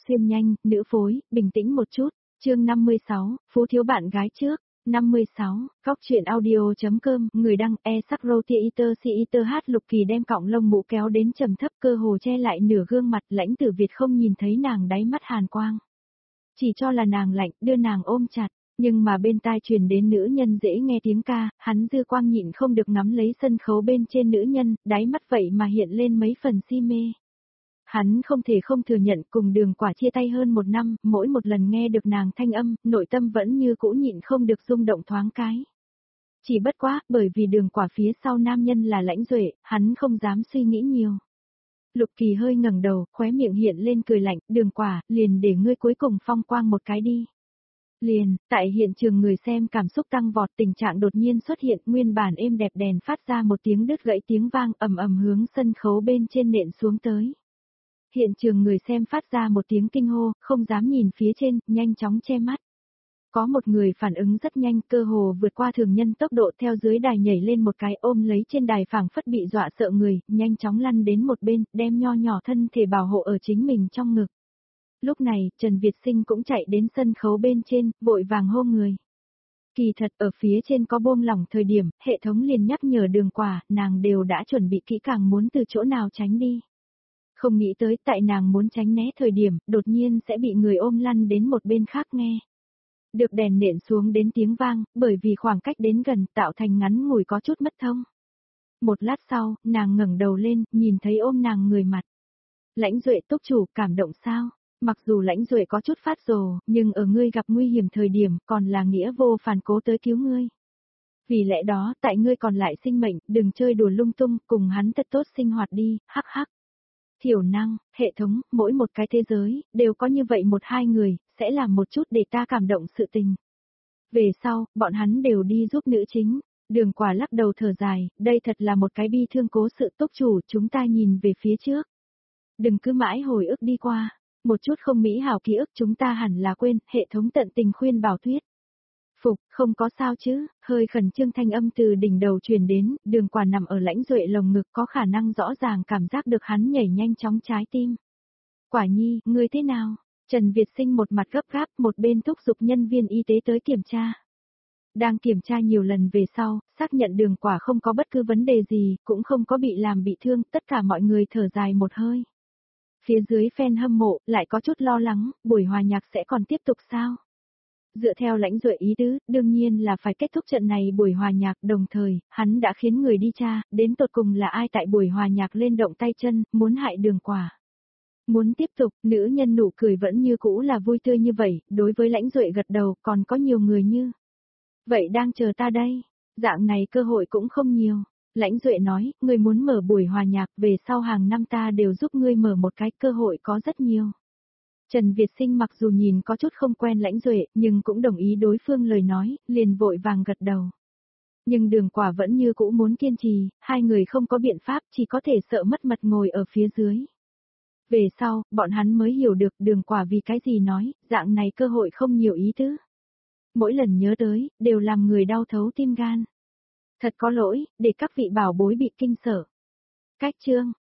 xuyên nhanh, nữ phối, bình tĩnh một chút. Chương 56, Phú thiếu bạn gái trước. 56, Góc truyện audio.com, người đăng e-sắc-rô-tia-iter si-iter hát Lục Kỳ đem cọng lông mũ kéo đến trầm thấp cơ hồ che lại nửa gương mặt. Lãnh Tử Việt không nhìn thấy nàng đáy mắt hàn quang. Chỉ cho là nàng lạnh, đưa nàng ôm chặt. Nhưng mà bên tai truyền đến nữ nhân dễ nghe tiếng ca, hắn dư quang nhịn không được ngắm lấy sân khấu bên trên nữ nhân, đáy mắt vậy mà hiện lên mấy phần si mê. Hắn không thể không thừa nhận cùng Đường Quả chia tay hơn 1 năm, mỗi một lần nghe được nàng thanh âm, nội tâm vẫn như cũ nhịn không được rung động thoáng cái. Chỉ bất quá, bởi vì Đường Quả phía sau nam nhân là Lãnh Duệ, hắn không dám suy nghĩ nhiều. Lục Kỳ hơi ngẩng đầu, khóe miệng hiện lên cười lạnh, Đường Quả, liền để ngươi cuối cùng phong quang một cái đi. Liền, tại hiện trường người xem cảm xúc tăng vọt, tình trạng đột nhiên xuất hiện, nguyên bản êm đẹp đèn phát ra một tiếng đứt gãy tiếng vang ầm ầm hướng sân khấu bên trên nện xuống tới. Hiện trường người xem phát ra một tiếng kinh hô, không dám nhìn phía trên, nhanh chóng che mắt. Có một người phản ứng rất nhanh, cơ hồ vượt qua thường nhân tốc độ theo dưới đài nhảy lên một cái ôm lấy trên đài phảng phất bị dọa sợ người, nhanh chóng lăn đến một bên, đem nho nhỏ thân thể bảo hộ ở chính mình trong ngực. Lúc này, Trần Việt Sinh cũng chạy đến sân khấu bên trên, vội vàng hô người. Kỳ thật ở phía trên có buông lỏng thời điểm, hệ thống liền nhắc nhở Đường Quả, nàng đều đã chuẩn bị kỹ càng muốn từ chỗ nào tránh đi. Không nghĩ tới tại nàng muốn tránh né thời điểm, đột nhiên sẽ bị người ôm lăn đến một bên khác nghe. Được đèn nện xuống đến tiếng vang, bởi vì khoảng cách đến gần tạo thành ngắn ngủi có chút mất thông. Một lát sau, nàng ngẩng đầu lên, nhìn thấy ôm nàng người mặt. Lãnh Duệ túc chủ, cảm động sao? Mặc dù Lãnh Duệ có chút phát rồ, nhưng ở ngươi gặp nguy hiểm thời điểm, còn là nghĩa vô phản cố tới cứu ngươi. Vì lẽ đó, tại ngươi còn lại sinh mệnh, đừng chơi đùa lung tung, cùng hắn thật tốt sinh hoạt đi, hắc hắc. Thiểu năng, hệ thống, mỗi một cái thế giới, đều có như vậy 1-2 người, sẽ làm một chút để ta cảm động sự tình. Về sau, bọn hắn đều đi giúp nữ chính. Đường Quả lắc đầu thở dài, đây thật là một cái bi thương cố sự túc chủ, chúng ta nhìn về phía trước. Đừng cứ mãi hồi ức đi qua. Một chút không mỹ hảo ký ức chúng ta hẳn là quên, hệ thống tận tình khuyên bảo Tuyết. Phục, không có sao chứ, hơi khẩn trương thanh âm từ đỉnh đầu truyền đến, Đường Quả nằm ở Lãnh Duệ lồng ngực có khả năng rõ ràng cảm giác được hắn nhảy nhanh chóng trái tim. Quả nhi, ngươi thế nào? Trần Việt Sinh một mặt gấp gáp, một bên thúc giục nhân viên y tế tới kiểm tra. Đang kiểm tra nhiều lần về sau, xác nhận Đường Quả không có bất cứ vấn đề gì, cũng không có bị làm bị thương, tất cả mọi người thở dài một hơi. Phía dưới fan hâm mộ, lại có chút lo lắng, buổi hòa nhạc sẽ còn tiếp tục sao? Dựa theo Lãnh Duệ ý tứ, đương nhiên là phải kết thúc trận này buổi hòa nhạc, đồng thời, hắn đã khiến người đi tra, đến tột cùng là ai tại buổi hòa nhạc lên động tay chân, muốn hại Đường Quả. Muốn tiếp tục, nữ nhân nụ cười vẫn như cũ là vui tươi như vậy, đối với Lãnh Duệ gật đầu, còn có nhiều người như. Vậy đang chờ ta đây, dạng này cơ hội cũng không nhiều. Lãnh Duệ nói, ngươi muốn mở buổi hòa nhạc, về sau hàng năm ta đều giúp ngươi mở một cái, cơ hội có rất nhiều. Trần Việt Sinh mặc dù nhìn có chút không quen Lãnh Duệ, nhưng cũng đồng ý đối phương lời nói, liền vội vàng gật đầu. Nhưng Đường Quả vẫn như cũ muốn kiên trì, hai người không có biện pháp, chỉ có thể sợ mất mật ngồi ở phía dưới. Về sau, bọn hắn mới hiểu được Đường Quả vì cái gì nói, dạng này cơ hội không nhiều ý tứ. Mỗi lần nhớ tới, đều làm người đau thấu tim gan. Thật có lỗi, để các vị bảo bối bị kinh sợ. Cách chương.